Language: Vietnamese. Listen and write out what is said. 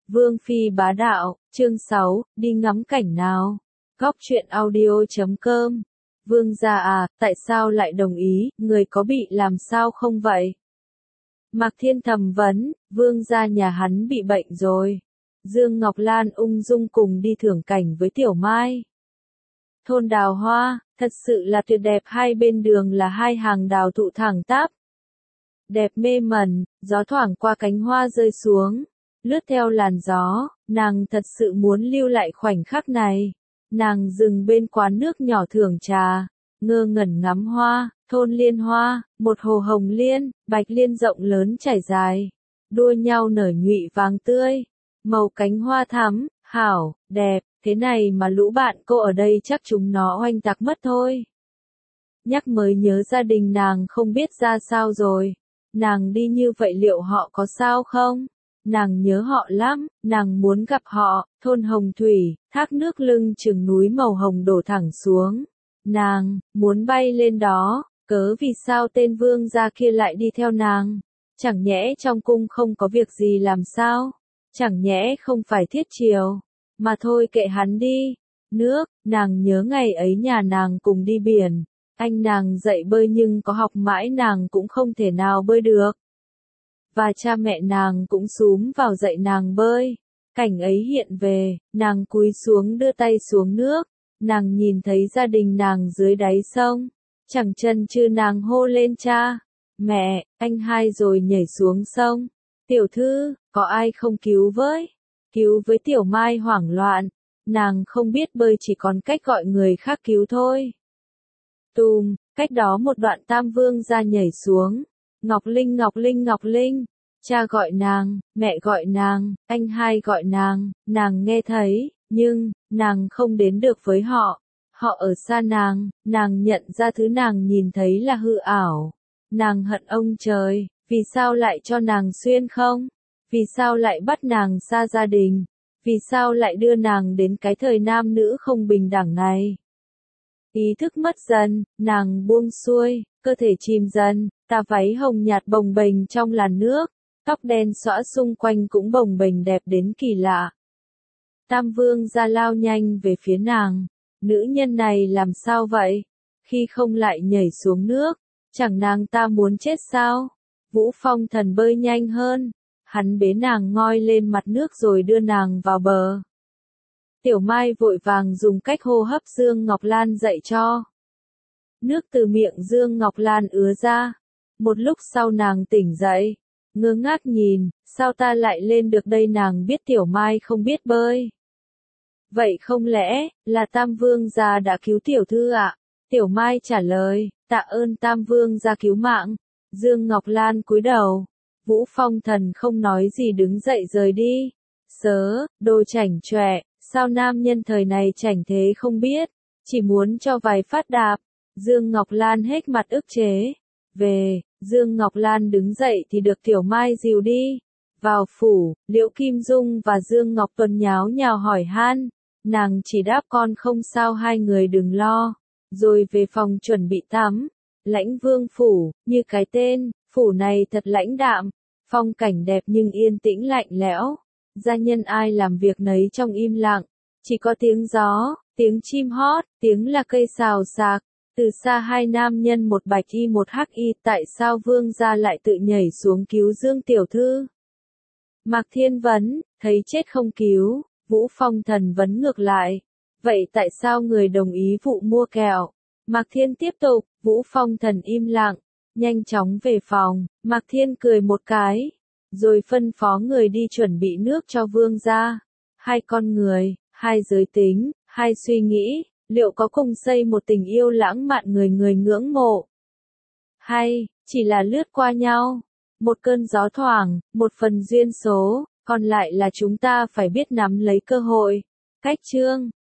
Vương phi bá đạo, chương 6, đi ngắm cảnh nào. Góc truyện audio.com. Vương gia à, tại sao lại đồng ý, người có bị làm sao không vậy? Mạc Thiên thầm vấn, vương gia nhà hắn bị bệnh rồi. Dương Ngọc Lan ung dung cùng đi thưởng cảnh với Tiểu Mai. Thôn đào hoa, thật sự là tuyệt đẹp, hai bên đường là hai hàng đào thụ thẳng tắp. Đẹp mê mẩn, gió thoảng qua cánh hoa rơi xuống. Lướt theo làn gió, nàng thật sự muốn lưu lại khoảnh khắc này. Nàng dừng bên quán nước nhỏ thưởng trà, ngơ ngẩn ngắm hoa, thôn liên hoa, một hồ hồng liên, bạch liên rộng lớn trải dài, đua nhau nở nhụy vàng tươi, màu cánh hoa thắm, hảo, đẹp, thế này mà lũ bạn cô ở đây chắc chúng nó oanh tạc mất thôi. Nhắc mới nhớ gia đình nàng không biết ra sao rồi, nàng đi như vậy liệu họ có sao không? Nàng nhớ họ lắm, nàng muốn gặp họ, thôn Hồng Thủy, thác nước lưng chừng núi màu hồng đổ thẳng xuống. Nàng, muốn bay lên đó, cớ vì sao tên vương gia kia lại đi theo nàng? Chẳng nhẽ trong cung không có việc gì làm sao? Chẳng nhẽ không phải thiết triều? Mà thôi kệ hắn đi. Nước, nàng nhớ ngày ấy nhà nàng cùng đi biển. Anh nàng dạy bơi nhưng có học mãi nàng cũng không thể nào bơi được. Và cha mẹ nàng cũng xúm vào dạy nàng bơi. Cảnh ấy hiện về, nàng cúi xuống đưa tay xuống nước, nàng nhìn thấy gia đình nàng dưới đáy sông, chẳng chần chừ nàng hô lên cha, mẹ, anh hai rồi nhảy xuống sông. Tiểu thư, có ai không cứu với? Cứu với. Tiểu Mai hoảng loạn, nàng không biết bơi chỉ còn cách gọi người khác cứu thôi. Tùm, cách đó một đoạn Tam Vương gia nhảy xuống. Ngọc Linh, Ngọc Linh, Ngọc Linh. Cha gọi nàng, mẹ gọi nàng, anh hai gọi nàng nghe thấy, nhưng, nàng không đến được với họ. Họ ở xa nàng nhận ra thứ nàng nhìn thấy là hư ảo. Nàng hận ông trời, vì sao lại cho nàng xuyên không? Vì sao lại bắt nàng xa gia đình? Vì sao lại đưa nàng đến cái thời nam nữ không bình đẳng này? Ý thức mất dần, nàng buông xuôi, cơ thể chìm dần, tà váy hồng nhạt bồng bềnh trong làn nước, tóc đen xõa xung quanh cũng bồng bềnh đẹp đến kỳ lạ. Tam Vương gia lao nhanh về phía nàng, nữ nhân này làm sao vậy? Khi không lại nhảy xuống nước, chẳng nàng ta muốn chết sao? Vũ Phong Thần bơi nhanh hơn, hắn bế nàng ngoi lên mặt nước rồi đưa nàng vào bờ. Tiểu Mai vội vàng dùng cách hô hấp Dương Ngọc Lan dạy cho. Nước từ miệng Dương Ngọc Lan ứa ra. Một lúc sau nàng tỉnh dậy, ngơ ngác nhìn, sao ta lại lên được đây? Nàng biết Tiểu Mai không biết bơi. Vậy không lẽ, là Tam Vương gia đã cứu tiểu thư ạ? Tiểu Mai trả lời, tạ ơn Tam Vương gia cứu mạng. Dương Ngọc Lan cúi đầu. Vũ Phong Thần không nói gì đứng dậy rời đi. Sớ, đồ chảnh chọe, sao nam nhân thời này chảnh thế không biết, chỉ muốn cho vài phát đạp. Dương Ngọc Lan hết mặt ức chế. Về, Dương Ngọc Lan đứng dậy thì được Tiểu Mai dìu đi. Vào phủ, Liễu Kim Dung và Dương Ngọc Tuấn nháo nhào hỏi han. Nàng chỉ đáp con không sao, hai người đừng lo. Rồi về phòng chuẩn bị tắm. Lãnh Vương phủ, như cái tên, phủ này thật lãnh đạm. Phong cảnh đẹp nhưng yên tĩnh lạnh lẽo. Gia nhân ai làm việc nấy trong im lặng. Chỉ có tiếng gió, tiếng chim hót, tiếng là cây xào xạc. Từ xa hai nam nhân một bạch y một hắc y, tại sao vương gia lại tự nhảy xuống cứu Dương tiểu thư? Mạc Thiên vấn, thấy chết không cứu. Vũ Phong Thần vấn ngược lại. Vậy tại sao người đồng ý vụ mua kẹo? Mạc Thiên tiếp tục, Vũ Phong Thần im lặng, nhanh chóng về phòng. Mạc Thiên cười một cái, rồi phân phó người đi chuẩn bị nước cho vương gia. Hai con người, hai giới tính, hai suy nghĩ, liệu có cùng xây một tình yêu lãng mạn người người ngưỡng mộ? Hay, chỉ là lướt qua nhau? Một cơn gió thoảng, một phần duyên số, còn lại là chúng ta phải biết nắm lấy cơ hội. Cách chương